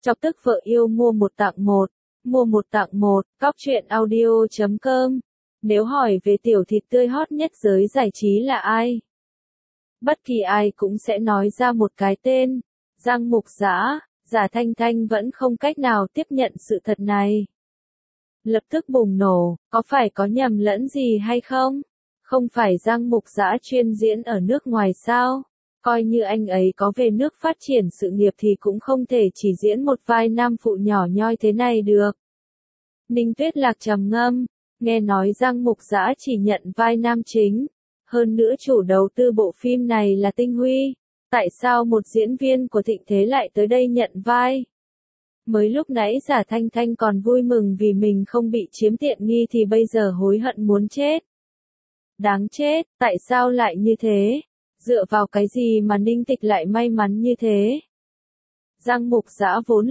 Chọc tức vợ yêu mua một tặng một. Mua một tặng một, cóc truyện audio.com. Nếu hỏi về tiểu thịt tươi hot nhất giới giải trí là ai? Bất kỳ ai cũng sẽ nói ra một cái tên. Giang Mục Dã. Giả Thanh Thanh vẫn không cách nào tiếp nhận sự thật này. Lập tức bùng nổ, có phải có nhầm lẫn gì hay không? Không phải Giang Mục Dã chuyên diễn ở nước ngoài sao? Coi như anh ấy có về nước phát triển sự nghiệp thì cũng không thể chỉ diễn một vai nam phụ nhỏ nhoi thế này được. Ninh Tuyết Lạc trầm ngâm, nghe nói Giang Mục Dã chỉ nhận vai nam chính. Hơn nữa chủ đầu tư bộ phim này là Tinh Huy. Tại sao một diễn viên của Thịnh Thế lại tới đây nhận vai? Mới lúc nãy Giả Thanh Thanh còn vui mừng vì mình không bị chiếm tiện nghi thì bây giờ hối hận muốn chết. Đáng chết, tại sao lại như thế? Dựa vào cái gì mà Ninh Tịch lại may mắn như thế? Giang Mục Dã vốn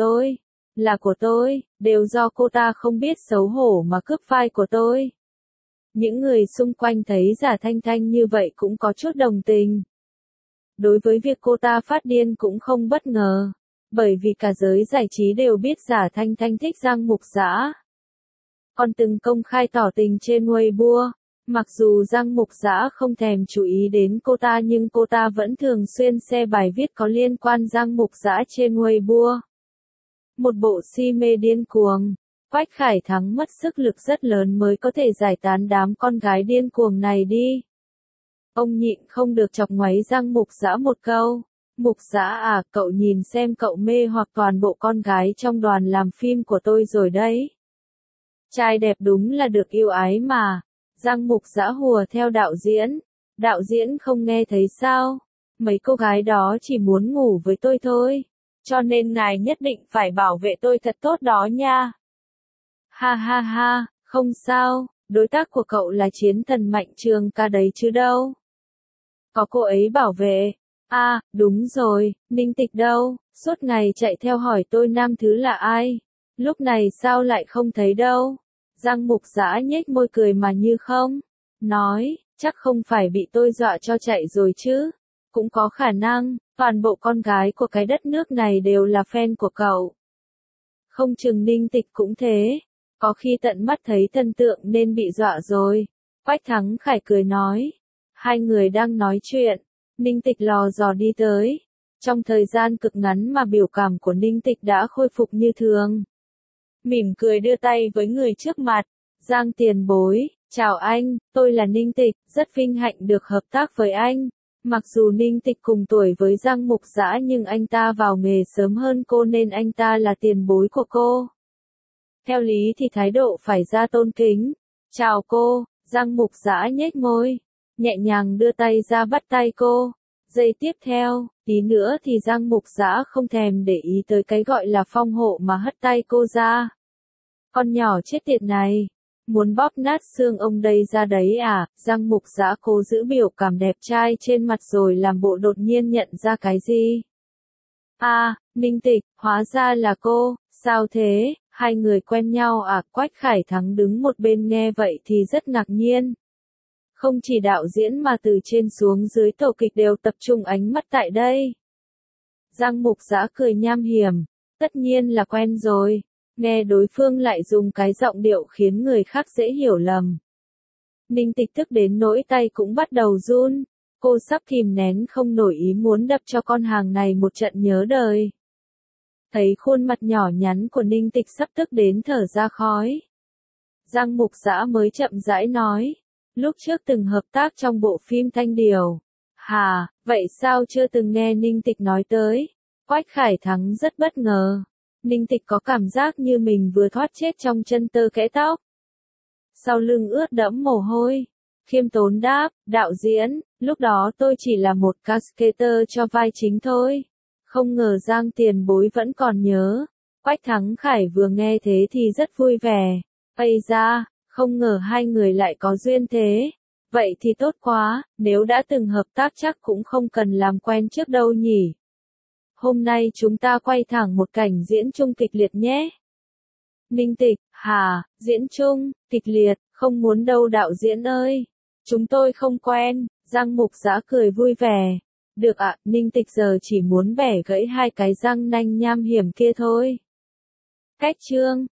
là của tôi, đều do cô ta không biết xấu hổ mà cướp vai của tôi. Những người xung quanh thấy Giả Thanh Thanh như vậy cũng có chút đồng tình. Đối với việc cô ta phát điên cũng không bất ngờ, bởi vì cả giới giải trí đều biết Giả Thanh Thanh thích Giang Mục Dã. Còn từng công khai tỏ tình trên Weibo. Mặc dù Giang Mục Dã không thèm chú ý đến cô ta nhưng cô ta vẫn thường xuyên share bài viết có liên quan Giang Mục Dã trên Weibo. Một bộ si mê điên cuồng. Quách Khải Thắng mất sức lực rất lớn mới có thể giải tán đám con gái điên cuồng này đi. Ông nhịn không được chọc ngoáy Giang Mục Dã một câu. Mục Dã à, cậu nhìn xem cậu mê hoặc toàn bộ con gái trong đoàn làm phim của tôi rồi đấy. Trai đẹp đúng là được yêu ái mà. Giang Mục Dã hùa theo đạo diễn. Đạo diễn không nghe thấy sao? Mấy cô gái đó chỉ muốn ngủ với tôi thôi. Cho nên ngài nhất định phải bảo vệ tôi thật tốt đó nha. Ha ha ha, không sao, đối tác của cậu là chiến thần Mạnh Trường Ca đấy chứ đâu. Có cô ấy bảo vệ. À, đúng rồi, Ninh Tịch đâu, suốt ngày chạy theo hỏi tôi nam thứ là ai. Lúc này sao lại không thấy đâu. Giang Mục Dã nhếch môi cười mà như không. Nói, chắc không phải bị tôi dọa cho chạy rồi chứ. Cũng có khả năng, toàn bộ con gái của cái đất nước này đều là fan của cậu. Không chừng Ninh Tịch cũng thế. Có khi tận mắt thấy thần tượng nên bị dọa rồi. Quách Thắng Khải cười nói. Hai người đang nói chuyện. Ninh Tịch lò dò đi tới. Trong thời gian cực ngắn mà biểu cảm của Ninh Tịch đã khôi phục như thường. Mỉm cười đưa tay với người trước mặt. Giang tiền bối, chào anh, tôi là Ninh Tịch, rất vinh hạnh được hợp tác với anh. Mặc dù Ninh Tịch cùng tuổi với Giang Mục Dã nhưng anh ta vào nghề sớm hơn cô nên anh ta là tiền bối của cô. Theo lý thì thái độ phải ra tôn kính. Chào cô, Giang Mục Dã nhếch môi, nhẹ nhàng đưa tay ra bắt tay cô. Giây tiếp theo, tí nữa thì Giang Mục Dã không thèm để ý tới cái gọi là phong hộ mà hất tay cô ra. Con nhỏ chết tiệt này, muốn bóp nát xương ông đây ra đấy à? Giang Mục Dã cố giữ biểu cảm đẹp trai trên mặt rồi làm bộ đột nhiên nhận ra cái gì. À, Ninh Tịch, hóa ra là cô, sao thế, hai người quen nhau à? Quách Khải Thắng đứng một bên nghe vậy thì rất ngạc nhiên. Không chỉ đạo diễn mà từ trên xuống dưới tổ kịch đều tập trung ánh mắt tại đây. Giang Mục Dã cười nham hiểm, tất nhiên là quen rồi. Nghe đối phương lại dùng cái giọng điệu khiến người khác dễ hiểu lầm. Ninh Tịch tức đến nỗi tay cũng bắt đầu run. Cô sắp kìm nén không nổi ý muốn đập cho con hàng này một trận nhớ đời. Thấy khuôn mặt nhỏ nhắn của Ninh Tịch sắp tức đến thở ra khói. Giang Mục Dã mới chậm rãi nói. Lúc trước từng hợp tác trong bộ phim Thanh Điều. Hà, vậy sao chưa từng nghe Ninh Tịch nói tới? Quách Khải Thắng rất bất ngờ. Ninh Tịch có cảm giác như mình vừa thoát chết trong chân tơ kẽ tóc. Sau lưng ướt đẫm mồ hôi. Khiêm tốn đáp, đạo diễn, lúc đó tôi chỉ là một cascader cho vai chính thôi. Không ngờ Giang tiền bối vẫn còn nhớ. Quách Thắng Khải vừa nghe thế thì rất vui vẻ. Ây da, không ngờ hai người lại có duyên thế. Vậy thì tốt quá, nếu đã từng hợp tác chắc cũng không cần làm quen trước đâu nhỉ. Hôm nay chúng ta quay thẳng một cảnh diễn chung kịch liệt nhé. Ninh Tịch, hả, diễn chung, kịch liệt, không muốn đâu đạo diễn ơi. Chúng tôi không quen, Giang Mục Dã cười vui vẻ. Được ạ, Ninh Tịch giờ chỉ muốn bẻ gãy hai cái răng nanh nham hiểm kia thôi. Cách chương